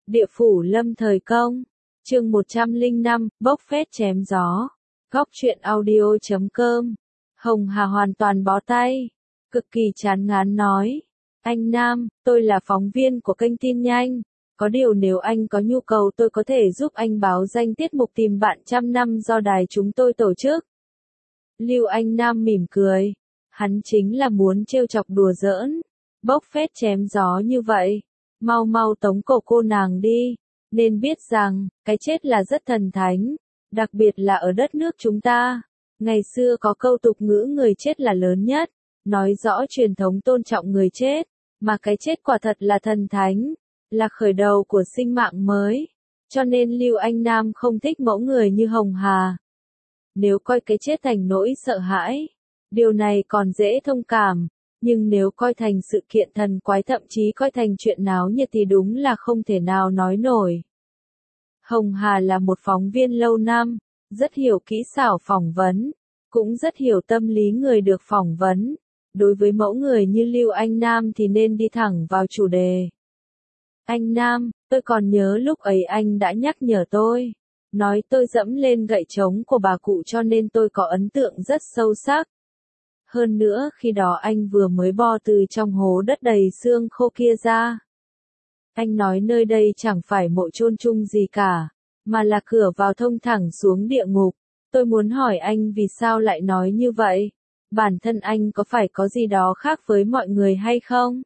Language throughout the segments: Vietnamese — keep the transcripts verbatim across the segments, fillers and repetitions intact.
Địa phủ lâm thời công. Chương một trăm lẻ năm, bốc phét chém gió. Góc truyện audio chấm com. Hồng Hà hoàn toàn bó tay. Cực kỳ chán ngán nói. Anh Nam, tôi là phóng viên của kênh tin nhanh. Có điều nếu anh có nhu cầu tôi có thể giúp anh báo danh tiết mục tìm bạn trăm năm do đài chúng tôi tổ chức. Lưu Anh Nam mỉm cười. Hắn chính là muốn trêu chọc đùa giỡn. Bốc phét chém gió như vậy. Mau mau tống cổ cô nàng đi. Nên biết rằng, cái chết là rất thần thánh. Đặc biệt là ở đất nước chúng ta. Ngày xưa có câu tục ngữ người chết là lớn nhất. Nói rõ truyền thống tôn trọng người chết. Mà cái chết quả thật là thần thánh. Là khởi đầu của sinh mạng mới. Cho nên Lưu Anh Nam không thích mẫu người như Hồng Hà. Nếu coi cái chết thành nỗi sợ hãi. Điều này còn dễ thông cảm. Nhưng nếu coi thành sự kiện thần quái thậm chí coi thành chuyện náo nhiệt thì đúng là không thể nào nói nổi. Hồng Hà là một phóng viên lâu năm, rất hiểu kỹ xảo phỏng vấn, cũng rất hiểu tâm lý người được phỏng vấn. Đối với mẫu người như Lưu Anh Nam thì nên đi thẳng vào chủ đề. Anh Nam, tôi còn nhớ lúc ấy anh đã nhắc nhở tôi, nói tôi dẫm lên gậy trống của bà cụ cho nên tôi có ấn tượng rất sâu sắc. Hơn nữa khi đó anh vừa mới bò từ trong hố đất đầy xương khô kia ra. Anh nói nơi đây chẳng phải mộ chôn chung gì cả, mà là cửa vào thông thẳng xuống địa ngục. Tôi muốn hỏi anh vì sao lại nói như vậy? Bản thân anh có phải có gì đó khác với mọi người hay không?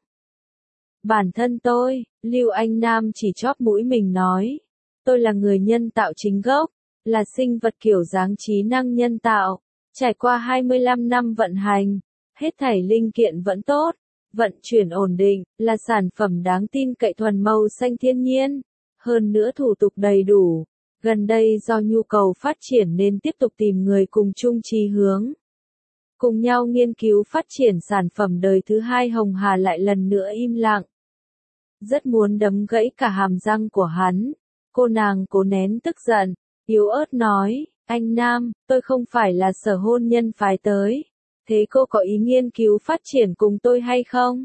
Bản thân tôi, Lưu Anh Nam chỉ chóp mũi mình nói. Tôi là người nhân tạo chính gốc, là sinh vật kiểu dáng trí năng nhân tạo. Trải qua hai mươi lăm năm vận hành, hết thảy linh kiện vẫn tốt, vận chuyển ổn định, là sản phẩm đáng tin cậy thuần màu xanh thiên nhiên. Hơn nữa thủ tục đầy đủ. Gần đây do nhu cầu phát triển nên tiếp tục tìm người cùng chung chí hướng. Cùng nhau nghiên cứu phát triển sản phẩm đời thứ hai. Hồng Hà lại lần nữa im lặng. Rất muốn đấm gãy cả hàm răng của hắn. Cô nàng cố nén tức giận, yếu ớt nói. Anh Nam, tôi không phải là sở hôn nhân phái tới. Thế cô có ý nghiên cứu phát triển cùng tôi hay không?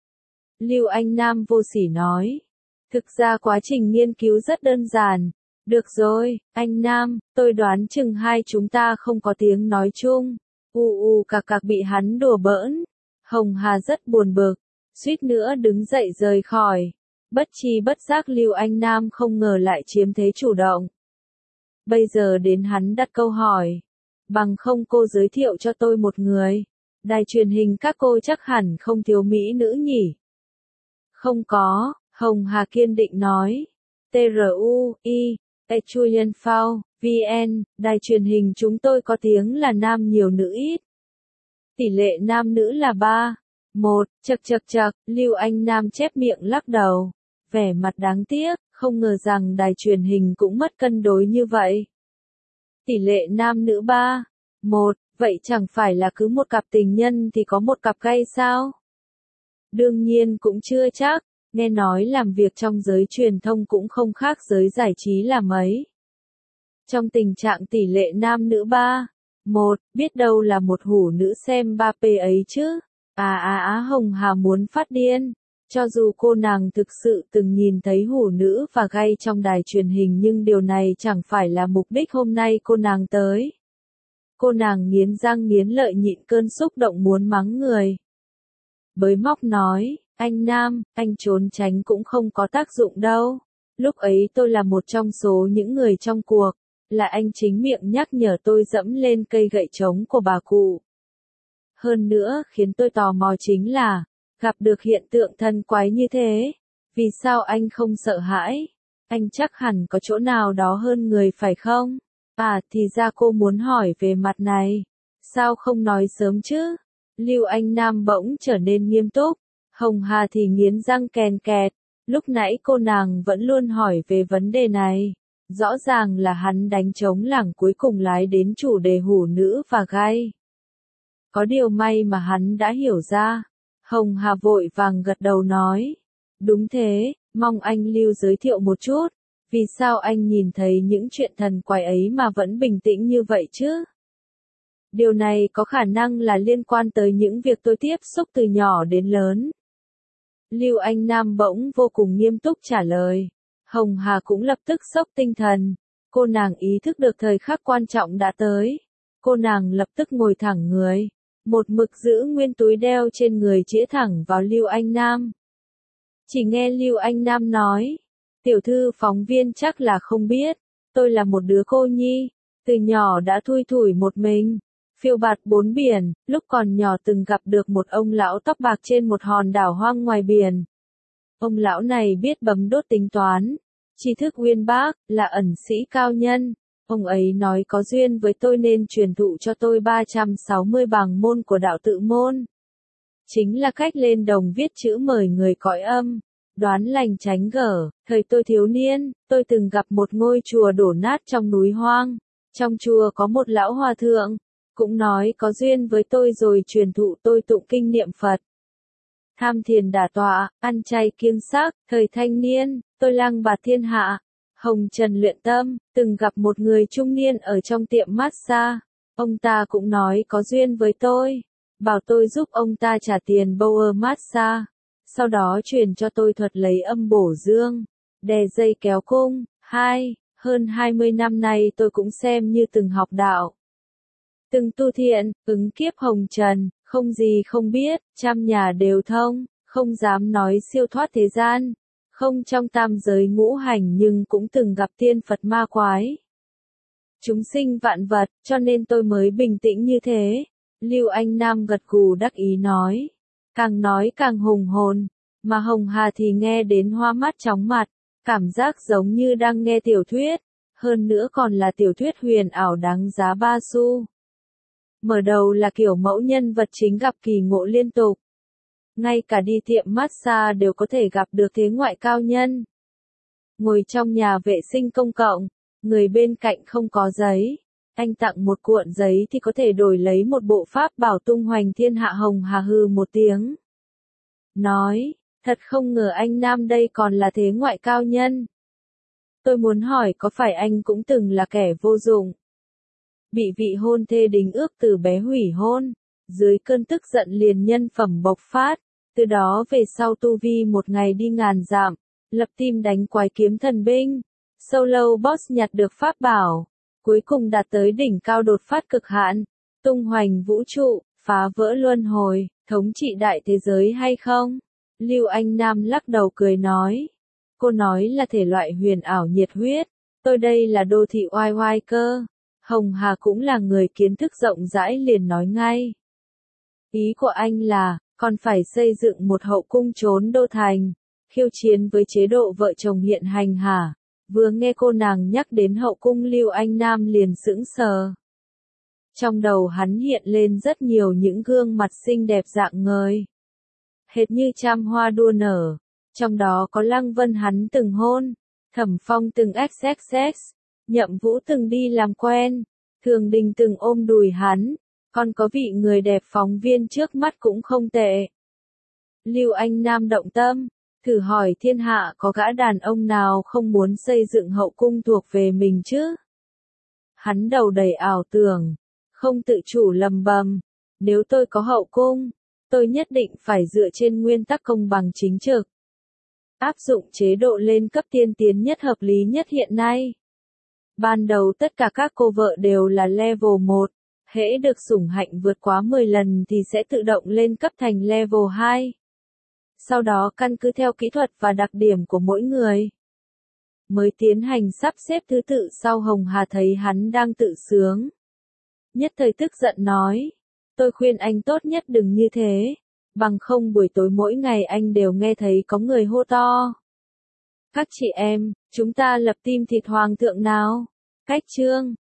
Lưu Anh Nam vô sỉ nói. Thực ra quá trình nghiên cứu rất đơn giản. Được rồi, anh Nam, tôi đoán chừng hai chúng ta không có tiếng nói chung. U u cạc cạc bị hắn đùa bỡn. Hồng Hà rất buồn bực, suýt nữa đứng dậy rời khỏi. Bất chi bất giác Lưu Anh Nam không ngờ lại chiếm thế chủ động. Bây giờ đến hắn đặt câu hỏi. Bằng không cô giới thiệu cho tôi một người. Đài truyền hình các cô chắc hẳn không thiếu mỹ nữ nhỉ? Không có, Hồng Hà kiên định nói. tê rờ u, i, Julian Phao, vê en, đài truyền hình chúng tôi có tiếng là nam nhiều nữ ít. Tỷ lệ nam nữ là ba, một, chật chật chật, Lưu Anh Nam chép miệng lắc đầu. Vẻ mặt đáng tiếc, không ngờ rằng đài truyền hình cũng mất cân đối như vậy. Tỷ lệ nam nữ ba, một, vậy chẳng phải là cứ một cặp tình nhân thì có một cặp gay sao? Đương nhiên cũng chưa chắc, nghe nói làm việc trong giới truyền thông cũng không khác giới giải trí là mấy. Trong tình trạng tỷ lệ nam nữ ba, một, biết đâu là một hủ nữ xem Mbappé ấy chứ. À à á Hồng Hà muốn phát điên. Cho dù cô nàng thực sự từng nhìn thấy hủ nữ và gay trong đài truyền hình nhưng điều này chẳng phải là mục đích hôm nay cô nàng tới. Cô nàng nghiến răng nghiến lợi nhịn cơn xúc động muốn mắng người. Bới móc nói, anh Nam, anh trốn tránh cũng không có tác dụng đâu. Lúc ấy tôi là một trong số những người trong cuộc, là anh chính miệng nhắc nhở tôi dẫm lên cây gậy trống của bà cụ. Hơn nữa khiến tôi tò mò chính là, gặp được hiện tượng thần quái như thế, vì sao anh không sợ hãi? Anh chắc hẳn có chỗ nào đó hơn người phải không? À thì ra cô muốn hỏi về mặt này. Sao không nói sớm chứ? Lưu Anh Nam bỗng trở nên nghiêm túc. Hồng Hà thì nghiến răng kèn kẹt. Lúc nãy cô nàng vẫn luôn hỏi về vấn đề này. Rõ ràng là hắn đánh trống lảng cuối cùng lái đến chủ đề hủ nữ và gay. Có điều may mà hắn đã hiểu ra. Hồng Hà vội vàng gật đầu nói. Đúng thế, mong anh Lưu giới thiệu một chút. Vì sao anh nhìn thấy những chuyện thần quái ấy mà vẫn bình tĩnh như vậy chứ? Điều này có khả năng là liên quan tới những việc tôi tiếp xúc từ nhỏ đến lớn. Lưu Anh Nam bỗng vô cùng nghiêm túc trả lời. Hồng Hà cũng lập tức sốc tinh thần. Cô nàng ý thức được thời khắc quan trọng đã tới. Cô nàng lập tức ngồi thẳng người. Một mực giữ nguyên túi đeo trên người chĩa thẳng vào Lưu Anh Nam. Chỉ nghe Lưu Anh Nam nói. Tiểu thư phóng viên chắc là không biết. Tôi là một đứa cô nhi. Từ nhỏ đã thui thủi một mình. Phiêu bạt bốn biển, lúc còn nhỏ từng gặp được một ông lão tóc bạc trên một hòn đảo hoang ngoài biển. Ông lão này biết bấm đốt tính toán. Tri thức uyên bác, là ẩn sĩ cao nhân. Ông ấy nói có duyên với tôi nên truyền thụ cho tôi ba trăm sáu mươi bảng môn của đạo tự môn. Chính là cách lên đồng viết chữ mời người cõi âm. Đoán lành tránh gở, thời tôi thiếu niên, tôi từng gặp một ngôi chùa đổ nát trong núi hoang. Trong chùa có một lão hòa thượng, cũng nói có duyên với tôi rồi truyền thụ tôi tụng kinh niệm Phật. Tham thiền đả tọa, ăn chay kiêng sắc, thời thanh niên, tôi lăng bạt thiên hạ. Hồng trần luyện tâm, từng gặp một người trung niên ở trong tiệm massage. Ông ta cũng nói có duyên với tôi, bảo tôi giúp ông ta trả tiền Power massage. Sau đó truyền cho tôi thuật lấy âm bổ dương, đè dây kéo cung. Hai, hơn hai mươi năm nay tôi cũng xem như từng học đạo. Từng tu thiện, ứng kiếp hồng trần, không gì không biết, trăm nhà đều thông, không dám nói siêu thoát thế gian, không trong tam giới ngũ hành nhưng cũng từng gặp tiên Phật ma quái. Chúng sinh vạn vật, cho nên tôi mới bình tĩnh như thế. Lưu Anh Nam gật gù đắc ý nói, càng nói càng hùng hồn, mà Hồng Hà thì nghe đến hoa mắt chóng mặt, cảm giác giống như đang nghe tiểu thuyết, hơn nữa còn là tiểu thuyết huyền ảo đáng giá ba xu. Mở đầu là kiểu mẫu nhân vật chính gặp kỳ ngộ liên tục. Ngay cả đi tiệm massage đều có thể gặp được thế ngoại cao nhân. Ngồi trong nhà vệ sinh công cộng, người bên cạnh không có giấy. Anh tặng một cuộn giấy thì có thể đổi lấy một bộ pháp bảo tung hoành thiên hạ. Hồng Hà hừ một tiếng. Nói, thật không ngờ anh Nam đây còn là thế ngoại cao nhân. Tôi muốn hỏi có phải anh cũng từng là kẻ vô dụng? Bị vị hôn thê đính ước từ bé hủy hôn, dưới cơn tức giận liền nhân phẩm bộc phát, từ đó về sau tu vi một ngày đi ngàn dặm, lập team đánh quái kiếm thần binh, solo boss nhặt được pháp bảo, cuối cùng đạt tới đỉnh cao đột phát cực hạn, tung hoành vũ trụ, phá vỡ luân hồi, thống trị đại thế giới hay không? Lưu Anh Nam lắc đầu cười nói, cô nói là thể loại huyền ảo nhiệt huyết, tôi đây là đô thị oai oai cơ. Hồng Hà cũng là người kiến thức rộng rãi liền nói ngay. Ý của anh là, còn phải xây dựng một hậu cung trốn đô thành, khiêu chiến với chế độ vợ chồng hiện hành hả? Vừa nghe cô nàng nhắc đến hậu cung Lưu Anh Nam liền sững sờ. Trong đầu hắn hiện lên rất nhiều những gương mặt xinh đẹp dạng ngời. Hệt như trăm hoa đua nở, trong đó có Lăng Vân hắn từng hôn, Thẩm Phong từng xx xx. Nhậm Vũ từng đi làm quen, Thường Đình từng ôm đùi hắn, còn có vị người đẹp phóng viên trước mắt cũng không tệ. Lưu Anh Nam động tâm, thử hỏi thiên hạ có gã đàn ông nào không muốn xây dựng hậu cung thuộc về mình chứ? Hắn đầu đầy ảo tưởng, không tự chủ lầm bầm, nếu tôi có hậu cung, tôi nhất định phải dựa trên nguyên tắc công bằng chính trực. Áp dụng chế độ lên cấp tiên tiến nhất hợp lý nhất hiện nay. Ban đầu tất cả các cô vợ đều là level một, hễ được sủng hạnh vượt quá mười lần thì sẽ tự động lên cấp thành level hai. Sau đó căn cứ theo kỹ thuật và đặc điểm của mỗi người, mới tiến hành sắp xếp thứ tự. Sau Hồng Hà thấy hắn đang tự sướng, nhất thời tức giận nói, tôi khuyên anh tốt nhất đừng như thế, bằng không buổi tối mỗi ngày anh đều nghe thấy có người hô to. Các chị em, chúng ta lập team thịt hoàng thượng nào? Cách chương